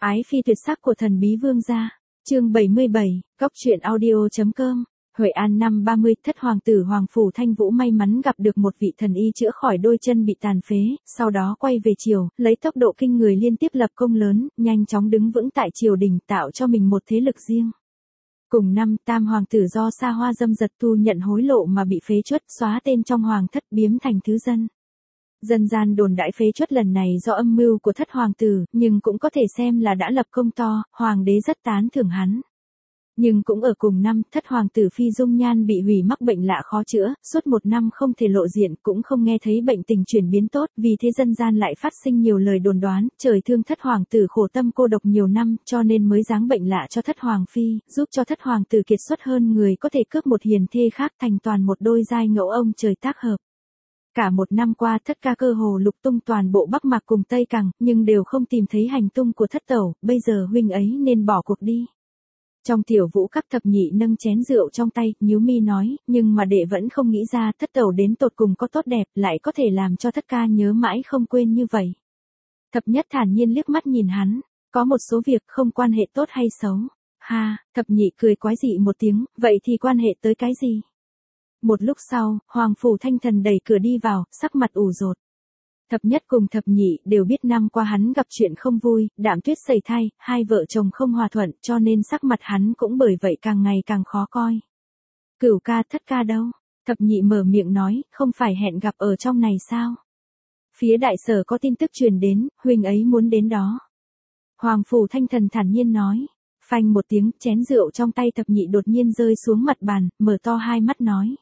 Ái phi tuyệt sắc của thần bí vương gia. Chương 77, Cóc truyện audio.com. Huệ An năm 30, thất hoàng tử Hoàng Phủ Thanh Vũ may mắn gặp được một vị thần y chữa khỏi đôi chân bị tàn phế, sau đó quay về triều, lấy tốc độ kinh người liên tiếp lập công lớn, nhanh chóng đứng vững tại triều đình, tạo cho mình một thế lực riêng. Cùng năm, tam hoàng tử do xa hoa dâm dật tu nhận hối lộ mà bị phế truất, xóa tên trong hoàng thất, biếm thành thứ dân. Dân gian đồn đãi phế truất lần này do âm mưu của thất hoàng tử, nhưng cũng có thể xem là đã lập công to, hoàng đế rất tán thưởng hắn. Nhưng cũng ở cùng năm, thất hoàng tử Phi Dung Nhan bị hủy mắc bệnh lạ khó chữa, suốt một năm không thể lộ diện, cũng không nghe thấy bệnh tình chuyển biến tốt, vì thế dân gian lại phát sinh nhiều lời đồn đoán, trời thương thất hoàng tử khổ tâm cô độc nhiều năm, cho nên mới giáng bệnh lạ cho thất hoàng phi, giúp cho thất hoàng tử kiệt xuất hơn người có thể cướp một hiền thê khác, thành toàn một đôi giai ngẫu ông trời tác hợp. Cả một năm qua thất ca cơ hồ lục tung toàn bộ Bắc Mạc cùng Tây Cằng, nhưng đều không tìm thấy hành tung của thất tẩu, bây giờ huynh ấy nên bỏ cuộc đi. Trong tiểu vũ các thập nhị nâng chén rượu trong tay, nhíu mi nói, nhưng mà đệ vẫn không nghĩ ra thất tẩu đến tột cùng có tốt đẹp, lại có thể làm cho thất ca nhớ mãi không quên như vậy. Thập nhất thản nhiên liếc mắt nhìn hắn, có một số việc không quan hệ tốt hay xấu. Ha, thập nhị cười quái dị một tiếng, vậy thì quan hệ tới cái gì? Một lúc sau, Hoàng Phủ Thanh Thần đẩy cửa đi vào, sắc mặt ủ rột. Thập nhất cùng thập nhị đều biết năm qua hắn gặp chuyện không vui, Đạm Tuyết sẩy thai, hai vợ chồng không hòa thuận, cho nên sắc mặt hắn cũng bởi vậy càng ngày càng khó coi. Cửu ca thất ca đâu? Thập nhị mở miệng nói, không phải hẹn gặp ở trong này sao? Phía đại sở có tin tức truyền đến, huynh ấy muốn đến đó. Hoàng Phủ Thanh Thần thản nhiên nói. Phanh một tiếng, chén rượu trong tay thập nhị đột nhiên rơi xuống mặt bàn, mở to hai mắt nói.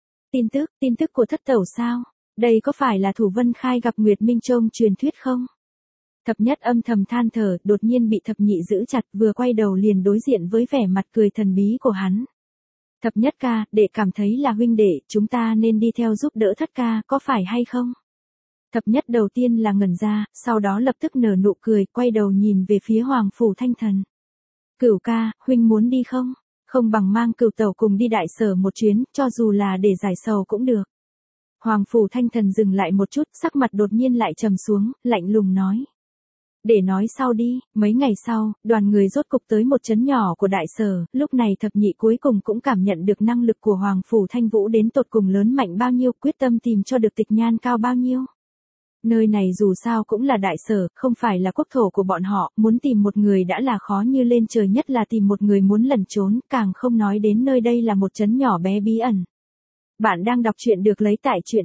Tin tức của thất tẩu sao? Đây có phải là Thủ Vân Khai gặp Nguyệt Minh Trông truyền thuyết không? Thập nhất âm thầm than thở, đột nhiên bị thập nhị giữ chặt, vừa quay đầu liền đối diện với vẻ mặt cười thần bí của hắn. Thập nhất ca, đệ cảm thấy là huynh đệ, chúng ta nên đi theo giúp đỡ thất ca, có phải hay không? Thập nhất đầu tiên là ngẩn ra, sau đó lập tức nở nụ cười, quay đầu nhìn về phía Hoàng Phủ Thanh Thần. Cửu ca, huynh muốn đi không? Không bằng mang Cửu tẩu cùng đi đại sở một chuyến, cho dù là để giải sầu cũng được. Hoàng Phủ Thanh Thần dừng lại một chút, sắc mặt đột nhiên lại trầm xuống, lạnh lùng nói. Để nói sau đi. Mấy ngày sau, đoàn người rốt cục tới một trấn nhỏ của đại sở, lúc này thập nhị cuối cùng cũng cảm nhận được năng lực của Hoàng Phủ Thanh Vũ đến tột cùng lớn mạnh bao nhiêu, quyết tâm tìm cho được Tịch Nhan cao bao nhiêu. Nơi này dù sao cũng là đại sở, không phải là quốc thổ của bọn họ, muốn tìm một người đã là khó như lên trời, nhất là tìm một người muốn lẩn trốn, càng không nói đến nơi đây là một trấn nhỏ bé bí ẩn. Bạn đang đọc truyện được lấy tại truyện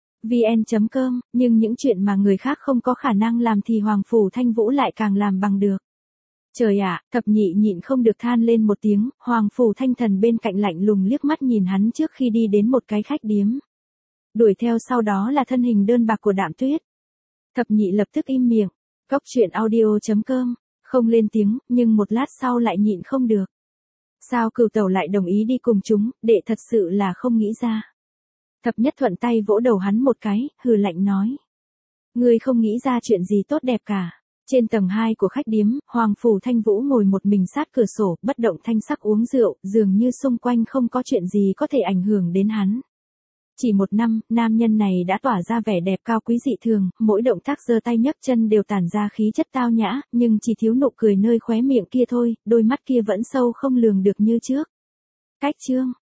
vn.com, nhưng những chuyện mà người khác không có khả năng làm thì Hoàng Phủ Thanh Vũ lại càng làm bằng được. Trời ạ, thập nhị nhịn không được than lên một tiếng, Hoàng Phủ Thanh Thần bên cạnh lạnh lùng liếc mắt nhìn hắn trước khi đi đến một cái khách điếm. Đuổi theo sau đó là thân hình đơn bạc của Đạm Tuyết. Thập nhị lập tức im miệng, Cóc truyện audio.com, không lên tiếng, nhưng một lát sau lại nhịn không được. Sao Cửu tẩu lại đồng ý đi cùng chúng, đệ thật sự là không nghĩ ra. Thập nhất thuận tay vỗ đầu hắn một cái, hừ lạnh nói. Ngươi không nghĩ ra chuyện gì tốt đẹp cả. Trên tầng 2 của khách điếm, Hoàng Phủ Thanh Vũ ngồi một mình sát cửa sổ, bất động thanh sắc uống rượu, dường như xung quanh không có chuyện gì có thể ảnh hưởng đến hắn. Chỉ một năm, nam nhân này đã tỏa ra vẻ đẹp cao quý dị thường, mỗi động tác giơ tay nhấc chân đều tản ra khí chất tao nhã, nhưng chỉ thiếu nụ cười nơi khóe miệng kia thôi, đôi mắt kia vẫn sâu không lường được như trước. Cách chương